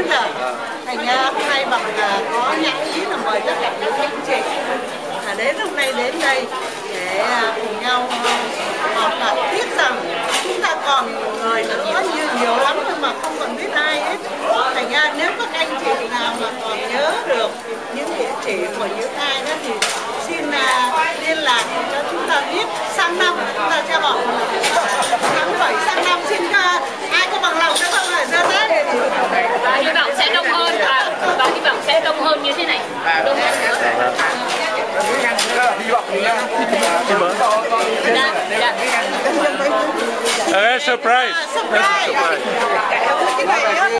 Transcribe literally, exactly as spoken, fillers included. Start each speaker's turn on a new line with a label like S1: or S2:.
S1: sinh nhật. Thành ra hôm nay bằng là có nhắn ý là mời tất cả các anh chị à, đến hôm nay đến đây để cùng nhau họp và tiếc rằng chúng ta còn người nữa như nhiều lắm nhưng mà không còn biết ai hết. Thành ra nếu các anh chị nào mà còn nhớ được những địa chỉ của những ai đó thì xin uh, liên lạc cho chúng ta biết. Sang năm chúng ta sẽ bỏ tháng bảy sang năm xin uh, ai có bằng lòng cho không là ra thế thì
S2: và hy vọng sẽ đông hơn và, và hy vọng sẽ đông hơn như thế này, đông hơn nữa.
S3: Hy vọng là
S2: Dạ, dạ.
S4: Uh, surprise.
S1: surprise.